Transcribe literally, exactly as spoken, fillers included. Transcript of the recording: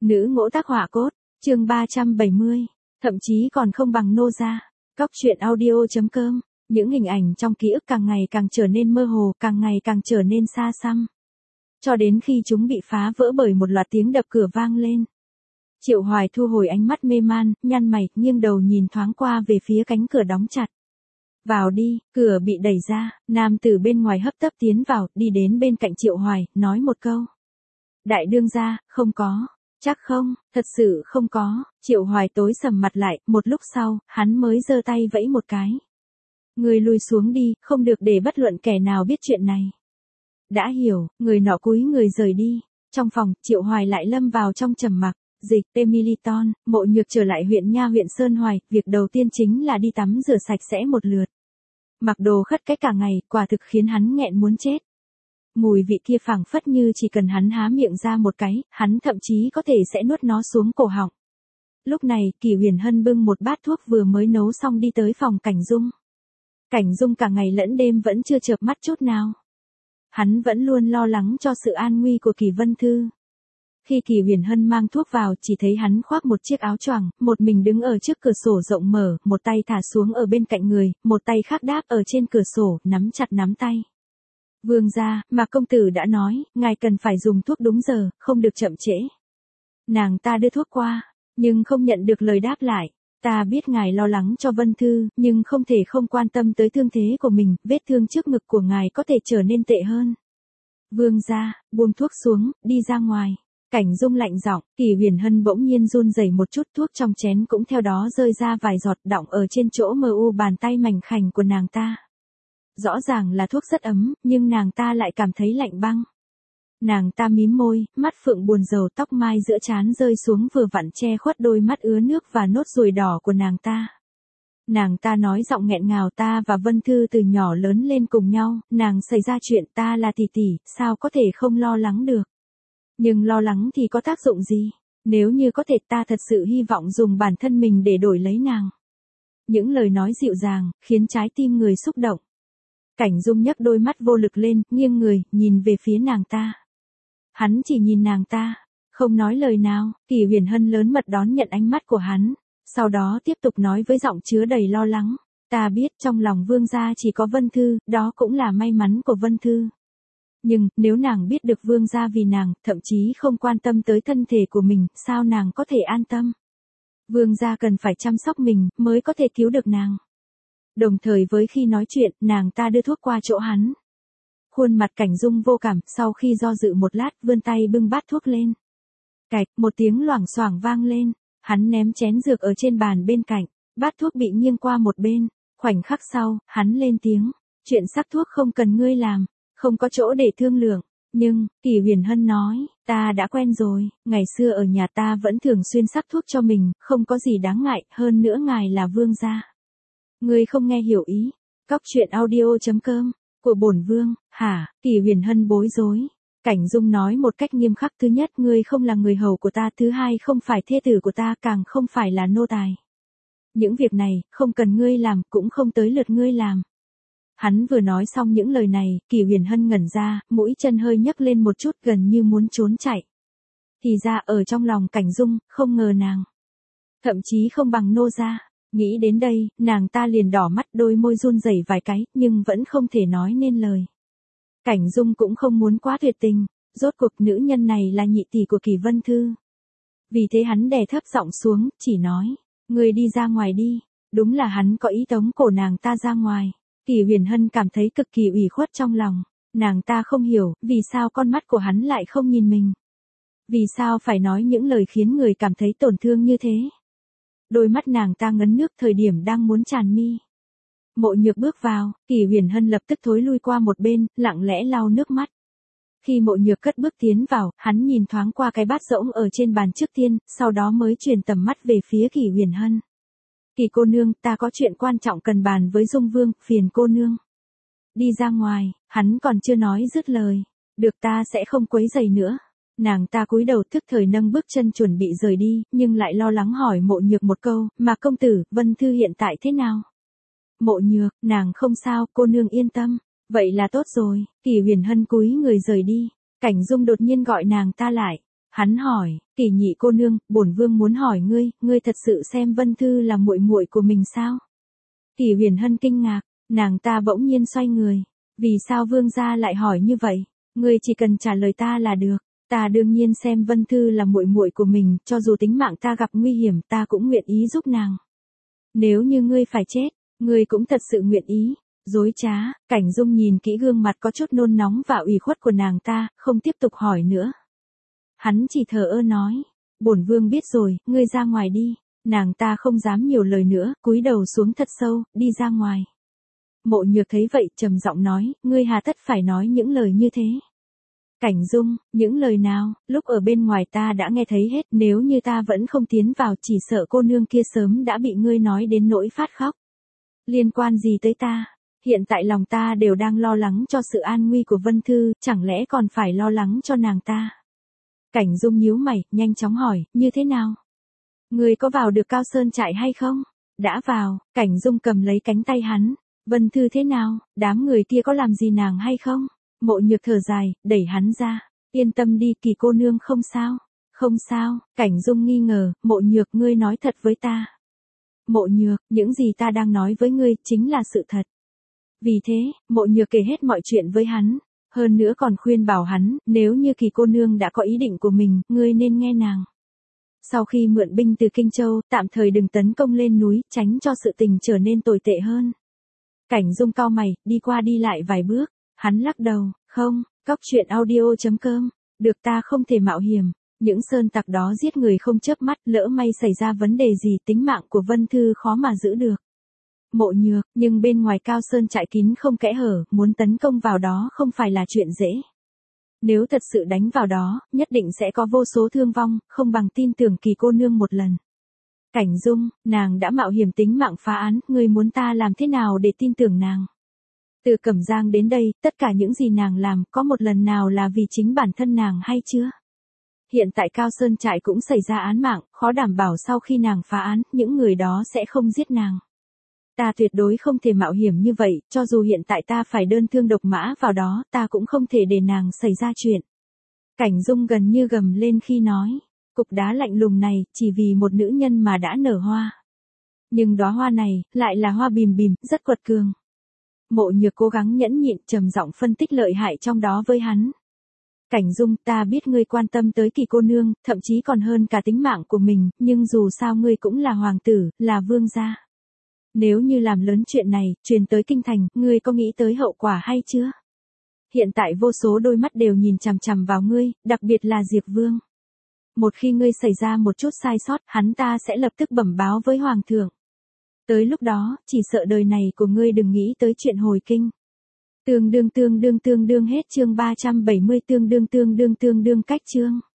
Nữ ngỗ tác họa cốt, chương ba trăm bảy mươi, thậm chí còn không bằng nô gia. Cóc truyện audio.com, những hình ảnh trong ký ức càng ngày càng trở nên mơ hồ, càng ngày càng trở nên xa xăm. Cho đến khi chúng bị phá vỡ bởi một loạt tiếng đập cửa vang lên. Triệu Hoài thu hồi ánh mắt mê man, nhăn mày, nghiêng đầu nhìn thoáng qua về phía cánh cửa đóng chặt. Vào đi, cửa bị đẩy ra, nam tử bên ngoài hấp tấp tiến vào, đi đến bên cạnh Triệu Hoài, nói một câu. Đại đương gia, không có. Chắc không, thật sự không có. Triệu Hoài tối sầm mặt lại, một lúc sau, hắn mới giơ tay vẫy một cái. Người lùi xuống đi, không được để bất luận kẻ nào biết chuyện này. Đã hiểu, người nọ cúi người rời đi. Trong phòng, Triệu Hoài lại lâm vào trong trầm mặc. Dịch, Emiliton, Mộ Nhược trở lại huyện nha huyện Sơn Hoài, việc đầu tiên chính là đi tắm rửa sạch sẽ một lượt. Mặc đồ khất cái cả ngày, quả thực khiến hắn nghẹn muốn chết. Mùi vị kia phảng phất như chỉ cần hắn há miệng ra một cái, hắn thậm chí có thể sẽ nuốt nó xuống cổ họng. Lúc này, Kỳ Huyền Hân bưng một bát thuốc vừa mới nấu xong đi tới phòng Cảnh Dung. Cảnh Dung cả ngày lẫn đêm vẫn chưa chợp mắt chút nào. Hắn vẫn luôn lo lắng cho sự an nguy của Kỳ Vân Thư. Khi Kỳ Huyền Hân mang thuốc vào, chỉ thấy hắn khoác một chiếc áo choàng, một mình đứng ở trước cửa sổ rộng mở, một tay thả xuống ở bên cạnh người, một tay khác đáp ở trên cửa sổ, nắm chặt nắm tay. Vương gia, mà công tử đã nói, ngài cần phải dùng thuốc đúng giờ, không được chậm trễ. Nàng ta đưa thuốc qua, nhưng không nhận được lời đáp lại. Ta biết ngài lo lắng cho Vân Thư, nhưng không thể không quan tâm tới thương thế của mình, vết thương trước ngực của ngài có thể trở nên tệ hơn. Vương gia, buông thuốc xuống, đi ra ngoài. Cảnh Dung lạnh giọng, Kỳ Huyền Hân bỗng nhiên run rẩy một chút, thuốc trong chén cũng theo đó rơi ra vài giọt, đọng ở trên chỗ mờ u bàn tay mảnh khảnh của nàng ta. Rõ ràng là thuốc rất ấm, nhưng nàng ta lại cảm thấy lạnh băng. Nàng ta mím môi, mắt phượng buồn rầu, tóc mai giữa trán rơi xuống vừa vặn che khuất đôi mắt ứa nước và nốt ruồi đỏ của nàng ta. Nàng ta nói giọng nghẹn ngào, ta và Vân Thư từ nhỏ lớn lên cùng nhau, nàng xảy ra chuyện, ta là tỷ tỷ, sao có thể không lo lắng được. Nhưng lo lắng thì có tác dụng gì? Nếu như có thể, ta thật sự hy vọng dùng bản thân mình để đổi lấy nàng. Những lời nói dịu dàng, khiến trái tim người xúc động. Cảnh Dung nhấc đôi mắt vô lực lên, nghiêng người, nhìn về phía nàng ta. Hắn chỉ nhìn nàng ta, không nói lời nào. Kỳ Huyền Hân lớn mật đón nhận ánh mắt của hắn, sau đó tiếp tục nói với giọng chứa đầy lo lắng. Ta biết trong lòng vương gia chỉ có Vân Thư, đó cũng là may mắn của Vân Thư. Nhưng, nếu nàng biết được vương gia vì nàng, thậm chí không quan tâm tới thân thể của mình, sao nàng có thể an tâm? Vương gia cần phải chăm sóc mình, mới có thể cứu được nàng. Đồng thời với khi nói chuyện, nàng ta đưa thuốc qua chỗ hắn. Khuôn mặt Cảnh Dung vô cảm, sau khi do dự một lát, vươn tay bưng bát thuốc lên. Cạch, một tiếng loảng xoảng vang lên, hắn ném chén dược ở trên bàn bên cạnh, bát thuốc bị nghiêng qua một bên, khoảnh khắc sau, hắn lên tiếng, chuyện sắc thuốc không cần ngươi làm, không có chỗ để thương lượng, nhưng, Kỳ Huyền Hân nói, ta đã quen rồi, ngày xưa ở nhà ta vẫn thường xuyên sắc thuốc cho mình, không có gì đáng ngại, hơn nữa ngài là vương gia. Ngươi không nghe hiểu ý. Cóc truyện audio.com, của bổn vương, hả? Kỳ Huyền Hân bối rối. Cảnh Dung nói một cách nghiêm khắc, thứ nhất ngươi không là người hầu của ta, thứ hai không phải thê tử của ta, càng không phải là nô tài. Những việc này, không cần ngươi làm, cũng không tới lượt ngươi làm. Hắn vừa nói xong những lời này, Kỳ Huyền Hân ngẩn ra, mũi chân hơi nhấc lên một chút, gần như muốn trốn chạy. Thì ra ở trong lòng Cảnh Dung, không ngờ nàng thậm chí không bằng nô gia. Nghĩ đến đây, nàng ta liền đỏ mắt, đôi môi run rẩy vài cái, nhưng vẫn không thể nói nên lời. Cảnh Dung cũng không muốn quá tuyệt tình, rốt cuộc nữ nhân này là nhị tỷ của Kỳ Vân Thư. Vì thế hắn đè thấp giọng xuống, chỉ nói, người đi ra ngoài đi. Đúng là hắn có ý tống cổ nàng ta ra ngoài. Kỳ Huyền Hân cảm thấy cực kỳ ủy khuất trong lòng. Nàng ta không hiểu, vì sao con mắt của hắn lại không nhìn mình. Vì sao phải nói những lời khiến người cảm thấy tổn thương như thế. Đôi mắt nàng ta ngấn nước thời điểm đang muốn tràn mi. Mộ Nhược bước vào, Kỳ Huyền Hân lập tức thối lui qua một bên, lặng lẽ lau nước mắt. Khi Mộ Nhược cất bước tiến vào, hắn nhìn thoáng qua cái bát rỗng ở trên bàn trước tiên, sau đó mới chuyển tầm mắt về phía Kỳ Huyền Hân. Kỳ cô nương, ta có chuyện quan trọng cần bàn với Dung Vương, phiền cô nương. Đi ra ngoài, hắn còn chưa nói dứt lời. Được, ta sẽ không quấy rầy nữa. Nàng ta cúi đầu thức thời nâng bước chân chuẩn bị rời đi, nhưng lại lo lắng hỏi Mộ Nhược một câu, mà công tử, Vân Thư hiện tại thế nào? Mộ Nhược, nàng không sao, cô nương yên tâm. Vậy là tốt rồi. Kỳ Huyền Hân cúi người rời đi. Cảnh Dung đột nhiên gọi nàng ta lại. Hắn hỏi, Kỷ Nhị cô nương, bổn vương muốn hỏi ngươi, ngươi thật sự xem Vân Thư là muội muội của mình sao? Kỷ Huyền Hân kinh ngạc, nàng ta bỗng nhiên xoay người. Vì sao vương gia lại hỏi như vậy? Ngươi chỉ cần trả lời ta là được. Ta đương nhiên xem Vân Thư là muội muội của mình, cho dù tính mạng ta gặp nguy hiểm ta cũng nguyện ý giúp nàng. Nếu như ngươi phải chết, ngươi cũng thật sự nguyện ý. Dối trá, Cảnh Dung nhìn kỹ gương mặt có chút nôn nóng và ủy khuất của nàng ta, không tiếp tục hỏi nữa. Hắn chỉ thờ ơ nói, bổn vương biết rồi, ngươi ra ngoài đi. Nàng ta không dám nhiều lời nữa, cúi đầu xuống thật sâu, đi ra ngoài. Mộ Nhược thấy vậy, trầm giọng nói, ngươi hà tất phải nói những lời như thế. Cảnh Dung, những lời nào, lúc ở bên ngoài ta đã nghe thấy hết, nếu như ta vẫn không tiến vào chỉ sợ cô nương kia sớm đã bị ngươi nói đến nỗi phát khóc. Liên quan gì tới ta? Hiện tại lòng ta đều đang lo lắng cho sự an nguy của Vân Thư, chẳng lẽ còn phải lo lắng cho nàng ta? Cảnh Dung nhíu mày, nhanh chóng hỏi, như thế nào? Ngươi có vào được Cao Sơn trại hay không? Đã vào, Cảnh Dung cầm lấy cánh tay hắn. Vân Thư thế nào, đám người kia có làm gì nàng hay không? Mộ Nhược thở dài, đẩy hắn ra. Yên tâm đi, Kỳ cô nương không sao. Không sao, Cảnh Dung nghi ngờ, Mộ Nhược ngươi nói thật với ta. Mộ Nhược, những gì ta đang nói với ngươi chính là sự thật. Vì thế, Mộ Nhược kể hết mọi chuyện với hắn. Hơn nữa còn khuyên bảo hắn, nếu như Kỳ cô nương đã có ý định của mình, ngươi nên nghe nàng. Sau khi mượn binh từ Kinh Châu, tạm thời đừng tấn công lên núi, tránh cho sự tình trở nên tồi tệ hơn. Cảnh Dung cau mày, đi qua đi lại vài bước, hắn lắc đầu, không, cóc truyện audio chấm com, được ta không thể mạo hiểm, những sơn tặc đó giết người không chớp mắt, lỡ may xảy ra vấn đề gì tính mạng của Vân Thư khó mà giữ được. Mộ Nhược, nhưng bên ngoài Cao Sơn trại kín không kẽ hở, muốn tấn công vào đó không phải là chuyện dễ. Nếu thật sự đánh vào đó, nhất định sẽ có vô số thương vong, không bằng tin tưởng Kỳ cô nương một lần. Cảnh Dung, nàng đã mạo hiểm tính mạng phá án, ngươi muốn ta làm thế nào để tin tưởng nàng? Từ Cẩm Giang đến đây, tất cả những gì nàng làm, có một lần nào là vì chính bản thân nàng hay chưa? Hiện tại Cao Sơn trại cũng xảy ra án mạng, khó đảm bảo sau khi nàng phá án, những người đó sẽ không giết nàng. Ta tuyệt đối không thể mạo hiểm như vậy, cho dù hiện tại ta phải đơn thương độc mã vào đó, ta cũng không thể để nàng xảy ra chuyện. Cảnh Dung gần như gầm lên khi nói, cục đá lạnh lùng này, chỉ vì một nữ nhân mà đã nở hoa. Nhưng đóa hoa này, lại là hoa bìm bìm, rất quật cường. Mộ Nhược cố gắng nhẫn nhịn, trầm giọng phân tích lợi hại trong đó với hắn. Cảnh Dung, ta biết ngươi quan tâm tới Kỳ cô nương, thậm chí còn hơn cả tính mạng của mình, nhưng dù sao ngươi cũng là hoàng tử, là vương gia. Nếu như làm lớn chuyện này, truyền tới kinh thành, ngươi có nghĩ tới hậu quả hay chưa? Hiện tại vô số đôi mắt đều nhìn chằm chằm vào ngươi, đặc biệt là Diệp Vương. Một khi ngươi xảy ra một chút sai sót, hắn ta sẽ lập tức bẩm báo với hoàng thượng. Tới lúc đó, chỉ sợ đời này của ngươi đừng nghĩ tới chuyện hồi kinh. Tương đương tương đương tương đương hết chương ba trăm bảy mươi tương đương tương đương tương đương cách chương.